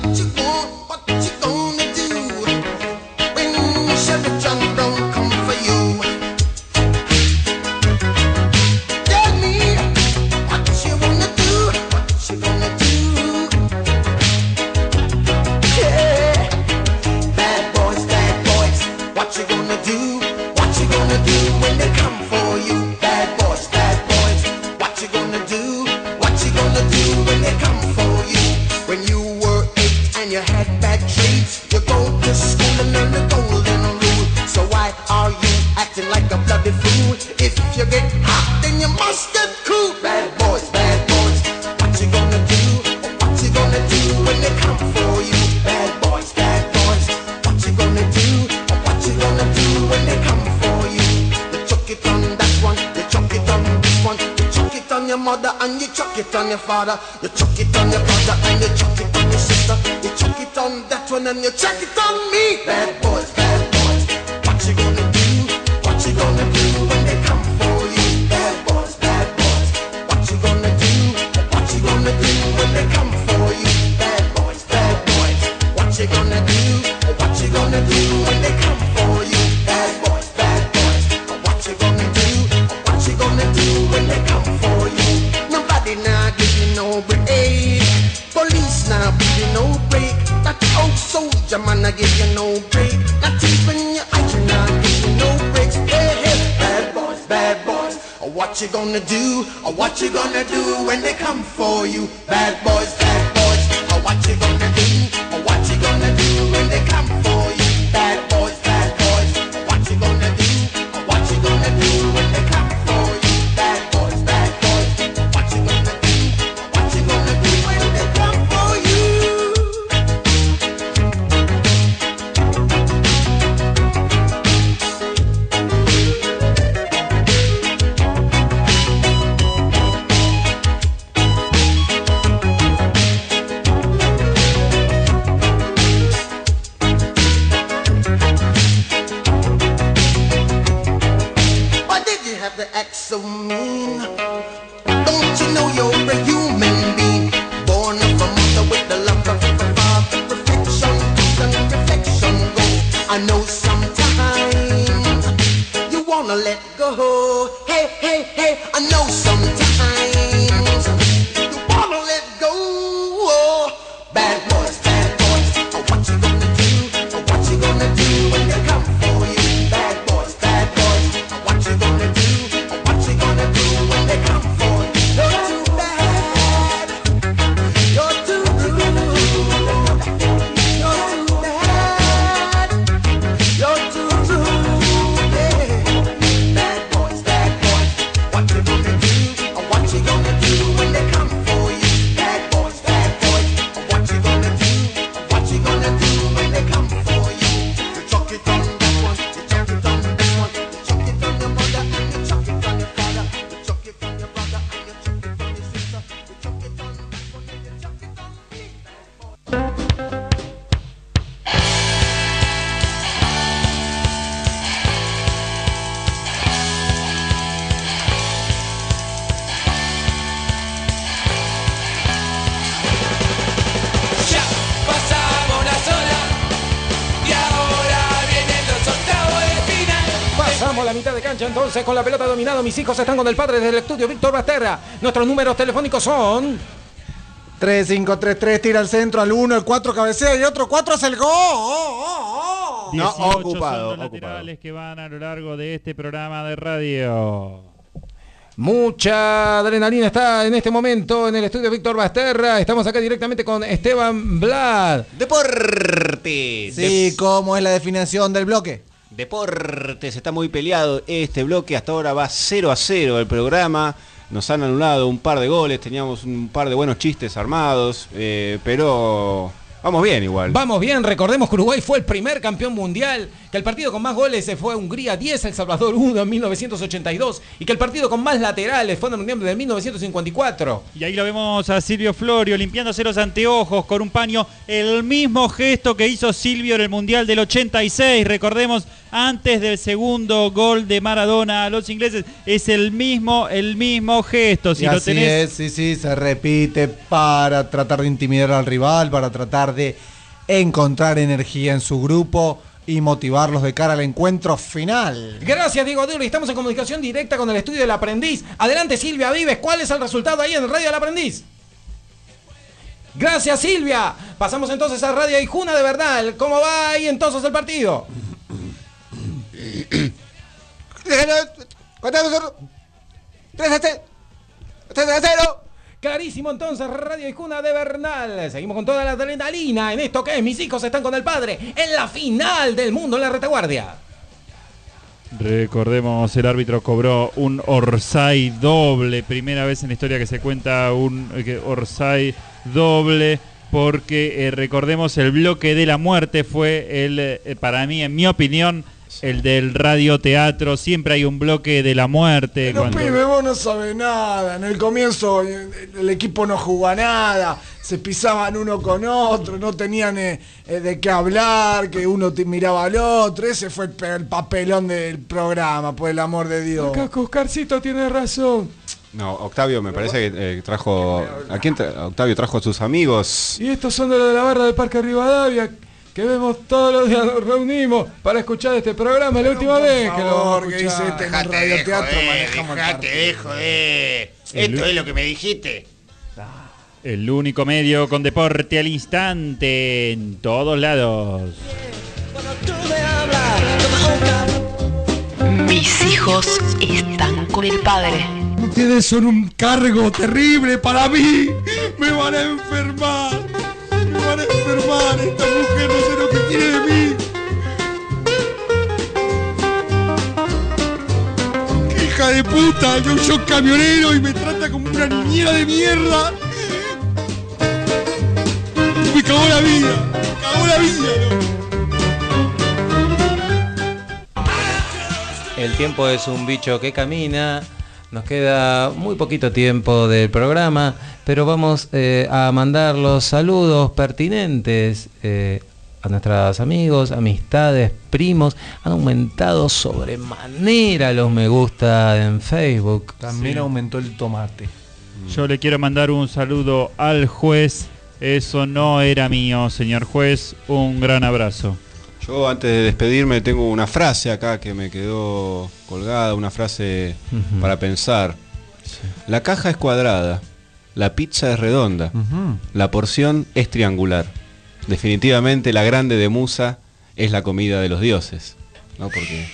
Speaker 15: Father, you chuck it on your brother and you chuck it on your sister. You chuck it on that one and you chuck it on me. Bad boys, what you gonna do? What you gonna do when they come for you? Bad boys, what you gonna do? What you gonna do when they come for you? Bad boys, what you gonna do? What you gonna do when they come for you? Bad boys, what you gonna do? What you gonna do when they come for you? Nobody now give you no break. Police now give you no break. That old soldier man I give you no break. Not even your eye now give you no breaks. Hey, hey, bad boys, what you gonna do? What you gonna do when they come for you? Bad boys, what you gonna do? What you gonna do when they come for you? Bad boys, what you gonna do? What you gonna do when they come for you? Bad boys, what you gonna do? What you gonna do when they come for you? Why did you have to act so mean? Don't you know you're a human being? Born of a mother with the love of a father. Perfection comes and reflection goes. I know sometimes you wanna let go. Hey, hey, hey, I know sometimes you wanna let go. Bad boys,
Speaker 4: mitad de cancha entonces con la pelota dominada. Mis hijos están con el padre desde el estudio Víctor Basterra. Nuestros números telefónicos son
Speaker 8: 3-5-3-3, tira al centro, al 1, el 4 cabecea y otro 4 hace el gol.
Speaker 3: No,
Speaker 5: 18
Speaker 3: ocupado,
Speaker 5: son los laterales que van a lo largo de este programa de radio.
Speaker 4: Mucha adrenalina está en este momento en el estudio Víctor Basterra. Estamos acá directamente con Esteban Blad.
Speaker 3: Deportes.
Speaker 8: Sí, ¿cómo es la definición del bloque?
Speaker 3: Deportes, está muy peleado este bloque. Hasta ahora va 0-0 el programa. Nos han anulado un par de goles, teníamos un par de buenos chistes armados, pero vamos bien igual.
Speaker 4: Vamos bien, recordemos que Uruguay fue el primer campeón mundial, que el partido con más goles se fue a Hungría 10, El Salvador 1 en 1982, y que el partido con más laterales fue en el Mundial de 1954.
Speaker 5: Y ahí lo vemos a Silvio Florio limpiándose los anteojos con un paño, el mismo gesto que hizo Silvio en el Mundial del 86, recordemos, antes del segundo gol de Maradona a los ingleses, es el mismo gesto. Si
Speaker 8: y
Speaker 5: lo
Speaker 8: así
Speaker 5: tenés...
Speaker 8: es, sí, se repite para tratar de intimidar al rival, para tratar de encontrar energía en su grupo y motivarlos de cara al encuentro final.
Speaker 4: Gracias, Diego Duro, y estamos en comunicación directa con el estudio del Aprendiz. Adelante, Silvia Vives, ¿cuál es el resultado ahí en Radio del Aprendiz? Gracias, Silvia. Pasamos entonces a Radio Aijuna de Bernal. ¿Cómo va ahí entonces el partido? 3-0. Clarísimo entonces, Radio Aijuna de Bernal. Seguimos con toda la adrenalina en esto que es Mis hijos están con el padre en la final del mundo en la retaguardia.
Speaker 5: Recordemos, el árbitro cobró un orsay doble. Primera vez en la historia que se cuenta un orsay doble. Porque recordemos, el bloque de la muerte fue el, para mí, en mi opinión, el del radioteatro. Siempre hay un bloque de la muerte.
Speaker 13: Pero pibe, vos no sabés nada. En el comienzo el equipo no jugaba nada, se pisaban uno con otro, no tenían de qué hablar, que uno miraba al otro. Ese fue el papelón del programa, por el amor de Dios. Acá Oscarcito tiene razón.
Speaker 3: No, Octavio me parece que trajo... ¿A quién Octavio trajo a sus amigos?
Speaker 13: Y estos son de los de la barra del Parque Rivadavia, que vemos todos los días, nos reunimos para escuchar este programa. La última vez que lo vamos a escuchar.
Speaker 16: Dejate de joder. Esto es lo que me dijiste.
Speaker 5: El único medio con deporte al instante en todos lados.
Speaker 9: Mis hijos están con el padre.
Speaker 10: Ustedes son un cargo terrible para mí. Me van a enfermar. Esta mujer no sé lo que quiere de mí. ¡Qué hija de puta! Yo soy camionero y me trata como una niñera de mierda. Me cagó la vida.
Speaker 4: El tiempo es un bicho que camina. Nos queda muy poquito tiempo del programa, pero vamos a mandar los saludos pertinentes a nuestros amigos, amistades, primos. Han aumentado sobremanera los me gusta en Facebook.
Speaker 8: También aumentó el tomate.
Speaker 5: Yo le quiero mandar un saludo al juez. Eso no era mío, señor juez. Un gran abrazo.
Speaker 3: Yo antes de despedirme tengo una frase acá que me quedó colgada, una frase para pensar. Sí. La caja es cuadrada, la pizza es redonda, la porción es triangular. Definitivamente la grande de Musa es la comida de los dioses, ¿no? Porque...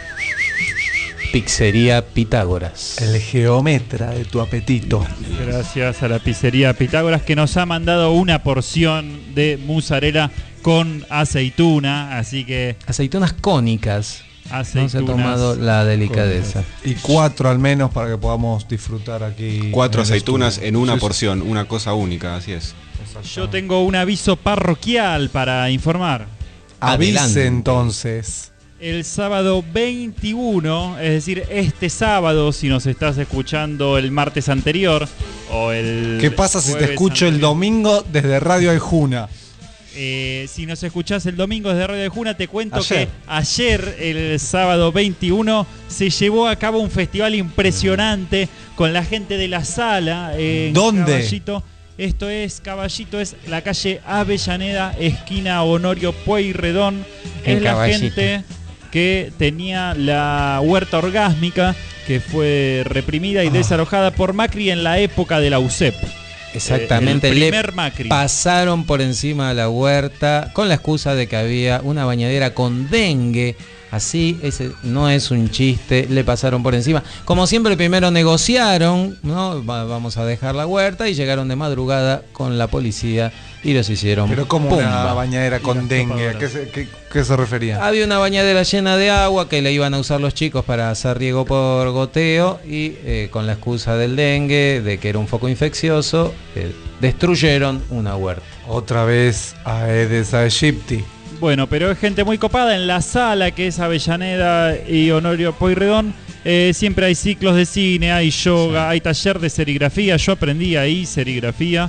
Speaker 4: Pizzería Pitágoras.
Speaker 8: El geómetra de tu apetito.
Speaker 5: Gracias a la pizzería Pitágoras que nos ha mandado una porción de mozzarella con aceituna, así que...
Speaker 4: Aceitunas cónicas. No se ha tomado la delicadeza.
Speaker 8: Y 4 al menos para que podamos disfrutar aquí.
Speaker 3: 4 aceitunas en una porción, una cosa única, así es.
Speaker 5: Yo tengo un aviso parroquial para informar.
Speaker 8: Avise entonces.
Speaker 5: El sábado 21, es decir, este sábado, si nos estás escuchando el martes anterior o el...
Speaker 8: ¿Qué pasa si te escucho el domingo desde Radio Aijuna?
Speaker 5: Si nos escuchás el domingo desde Radio Aijuna, te cuento que ayer, el sábado 21, se llevó a cabo un festival impresionante con la gente de la sala.
Speaker 8: ¿Dónde?
Speaker 5: Caballito. Esto es Caballito, es la calle Avellaneda, esquina Honorio Pueyrredón. Es la gente que tenía la huerta orgásmica, que fue reprimida y desalojada por Macri en la época de la UCEP.
Speaker 4: Exactamente,
Speaker 5: El primer
Speaker 4: le
Speaker 5: Macri.
Speaker 4: pasaron por encima de la huerta con la excusa de que había una bañadera con dengue. Así, ese no es un chiste, le pasaron por encima. Como siempre, primero negociaron, ¿no? Vamos a dejar la huerta, y llegaron de madrugada con la policía y los hicieron
Speaker 8: Pero como
Speaker 4: pumba.
Speaker 8: una bañadera con dengue, ¿a qué se refería?
Speaker 4: Había una bañadera llena de agua que le iban a usar los chicos para hacer riego por goteo, y con la excusa del dengue, de que era un foco infeccioso, destruyeron una huerta.
Speaker 8: Otra vez Aedes aegypti.
Speaker 5: Bueno, pero es gente muy copada en la sala, que es Avellaneda y Honorio Pueyrredón. Siempre hay ciclos de cine, hay yoga, hay taller de serigrafía. Yo aprendí ahí serigrafía.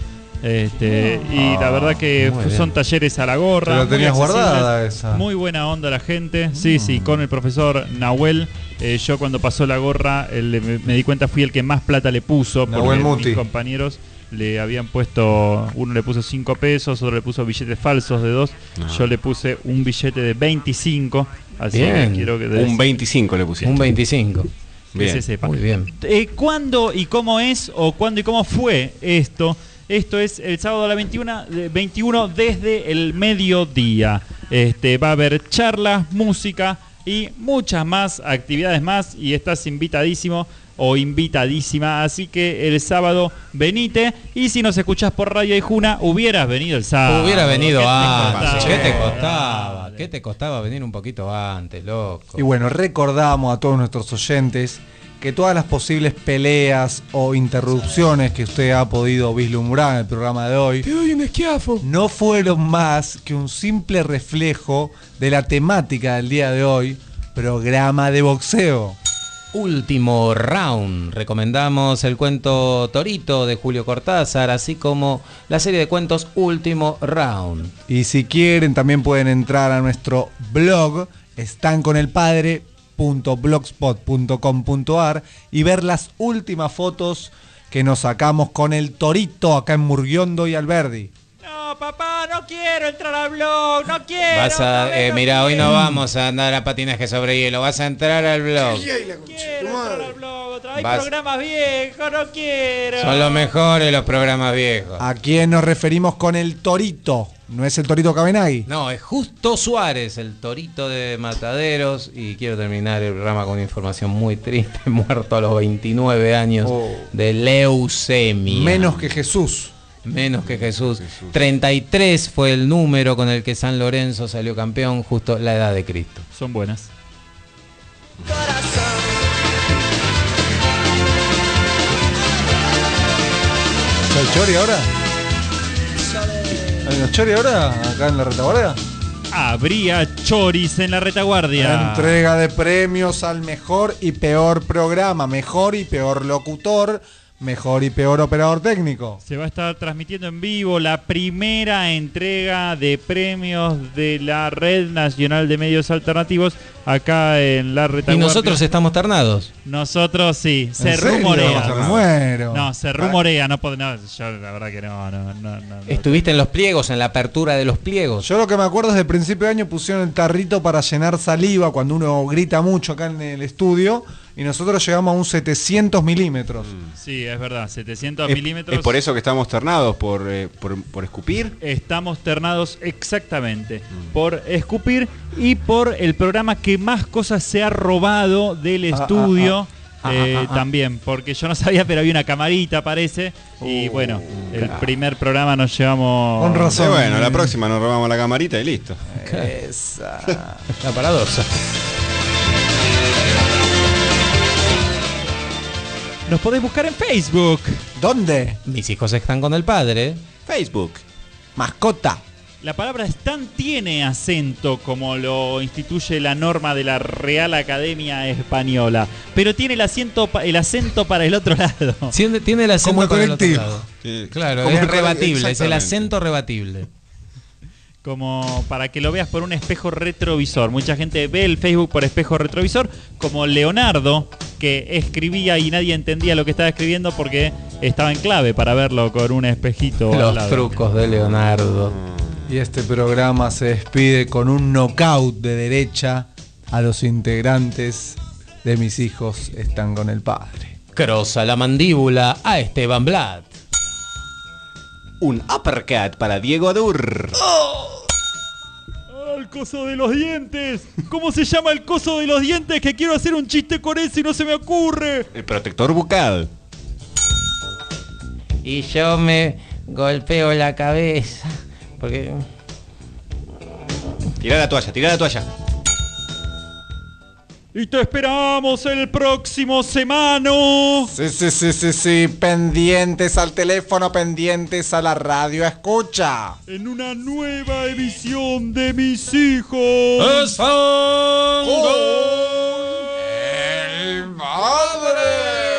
Speaker 5: Y la verdad que son talleres a la gorra.
Speaker 8: Pero tenías guardada esa.
Speaker 5: Muy buena onda la gente. Sí, con el profesor Nahuel. Yo cuando pasó la gorra, me di cuenta, fui el que más plata le puso.
Speaker 8: Nahuel
Speaker 5: Porque
Speaker 8: Muti.
Speaker 5: mis compañeros le habían puesto, uno le puso 5 pesos, otro le puso billetes falsos de 2. Yo le puse un billete de 25. Así
Speaker 4: Bien.
Speaker 5: que quiero que
Speaker 3: Un 25 le pusiste.
Speaker 4: Un 25.
Speaker 5: que
Speaker 3: Bien.
Speaker 5: se sepa.
Speaker 4: Muy bien.
Speaker 5: ¿Cuándo y cómo es, o cuándo y cómo fue esto? Esto es el sábado a la 21 desde el mediodía. Va a haber charlas, música y muchas más actividades más, y estás invitadísimo o invitadísima, así que el sábado venite, y si nos escuchás por Radio Ijuna, hubieras venido el sábado.
Speaker 4: Hubiera venido antes. ¿Qué te
Speaker 5: costaba?
Speaker 4: costaba? ¿Qué te costaba venir un poquito antes, loco?
Speaker 8: Y bueno, recordamos a todos nuestros oyentes que todas las posibles peleas o interrupciones que usted ha podido vislumbrar en el programa de hoy
Speaker 13: Te doy un esquiafo.
Speaker 8: no fueron más que un simple reflejo de la temática del día de hoy, programa de boxeo.
Speaker 4: Último round. Recomendamos el cuento Torito de Julio Cortázar, así como la serie de cuentos Último Round.
Speaker 8: Y si quieren, también pueden entrar a nuestro blog estanconelpadre.blogspot.com.ar y ver las últimas fotos que nos sacamos con el Torito acá en Murguiondo y Alberdi.
Speaker 5: No, papá, no quiero entrar al blog, no quiero.
Speaker 4: Mira, hoy no vamos a andar a patinaje sobre hielo, vas a entrar al blog.
Speaker 5: Quiero entrar al blog otra vez. Hay
Speaker 4: Vas-
Speaker 5: programas viejos, no quiero.
Speaker 4: Son los mejores los programas viejos.
Speaker 8: ¿A quién nos referimos con el Torito? ¿No es el Torito Cabenagui?
Speaker 4: No, es Justo Suárez, el Torito de Mataderos, y quiero terminar el programa con una información muy triste, muerto a los 29 años de leucemia.
Speaker 8: Menos que Jesús.
Speaker 4: Menos que Jesús. 33 fue el número con el que San Lorenzo salió campeón, justo la edad de Cristo.
Speaker 5: Son buenas.
Speaker 8: ¿Hay Chori ahora? ¿Hay unos Chori ahora acá en la retaguardia?
Speaker 5: Habría choris en la retaguardia.
Speaker 8: Entrega de premios al mejor y peor programa, mejor y peor locutor, mejor y peor operador técnico.
Speaker 5: Se va a estar transmitiendo en vivo la primera entrega de premios de la Red Nacional de Medios Alternativos acá en la
Speaker 4: Y
Speaker 5: retaguardia.
Speaker 4: nosotros estamos ternados.
Speaker 5: Nosotros sí, se
Speaker 8: ¿En serio?
Speaker 5: rumorea.
Speaker 8: Me muero.
Speaker 5: No, se rumorea, no, yo la verdad que no.
Speaker 4: Estuviste en los pliegos, en la apertura de los pliegos.
Speaker 8: Yo lo que me acuerdo es del principio de año pusieron el tarrito para llenar saliva cuando uno grita mucho acá en el estudio, y nosotros llegamos a un 700 milímetros.
Speaker 5: Sí, es verdad, 700
Speaker 3: ¿Es,
Speaker 5: milímetros.
Speaker 3: es por eso que estamos ternados? ¿Por escupir?
Speaker 5: Estamos ternados exactamente por escupir y por el programa que más cosas se ha robado del estudio. También, porque yo no sabía, pero había una camarita, parece. Y bueno, el primer programa nos llevamos.
Speaker 8: Con razón.
Speaker 3: Bueno, la próxima nos robamos la camarita y listo.
Speaker 8: Esa.
Speaker 4: La paradoja.
Speaker 5: Nos podés buscar en Facebook.
Speaker 8: ¿Dónde?
Speaker 4: Mis hijos están con el padre.
Speaker 3: Facebook.
Speaker 8: Mascota.
Speaker 5: La palabra Stan tiene acento, como lo instituye la norma de la Real Academia Española, pero tiene el acento para el otro lado.
Speaker 4: Tiene el acento
Speaker 8: Como el
Speaker 4: para el otro
Speaker 8: colectivo.
Speaker 4: lado.
Speaker 3: Sí.
Speaker 4: Claro,
Speaker 3: Como
Speaker 4: es
Speaker 3: el
Speaker 4: rebatible, es el
Speaker 3: exactamente.
Speaker 4: acento rebatible.
Speaker 5: Como para que lo veas por un espejo retrovisor. Mucha gente ve el Facebook por espejo retrovisor, como Leonardo, que escribía y nadie entendía lo que estaba escribiendo porque estaba en clave para verlo con un espejito al
Speaker 4: Los
Speaker 5: lado.
Speaker 4: trucos de Leonardo.
Speaker 8: Y este programa se despide con un knockout de derecha a los integrantes de Mis hijos están con el padre.
Speaker 4: Crosa la mandíbula a Esteban Blatt.
Speaker 3: Un uppercut para Diego Adur.
Speaker 5: El coso de los dientes. ¿Cómo se llama el coso de los dientes? Que quiero hacer un chiste con eso y no se me ocurre.
Speaker 3: El protector bucal.
Speaker 4: Y yo me golpeo la cabeza. Porque...
Speaker 3: Tira la toalla.
Speaker 5: Y te esperamos el próximo semano.
Speaker 8: Sí. Pendientes al teléfono, pendientes a la radio escucha.
Speaker 5: En una nueva edición de Mis hijos.
Speaker 4: ¡Están
Speaker 8: con el padre!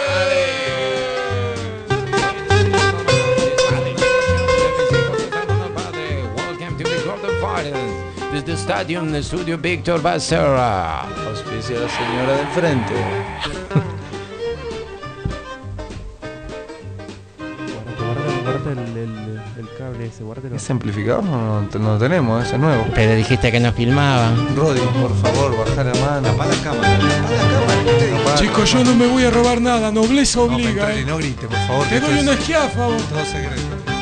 Speaker 4: Welcome to the Golden Fighters. Desde el Stadium de Estudio Víctor Becerra.
Speaker 8: Auspicia la señora del frente.
Speaker 13: Guarda el cable ese, guárdalo.
Speaker 8: ¿Ese amplificador no lo tenemos? Ese es nuevo.
Speaker 4: Pero dijiste que nos filmaban.
Speaker 8: Rodri, por favor, baja la mano.
Speaker 3: Tapá la cámara.
Speaker 13: Chicos, yo no me voy a robar nada, nobleza obliga.
Speaker 8: No grite, por favor.
Speaker 13: Te doy una esquiafa, vos.
Speaker 8: Todo secreto.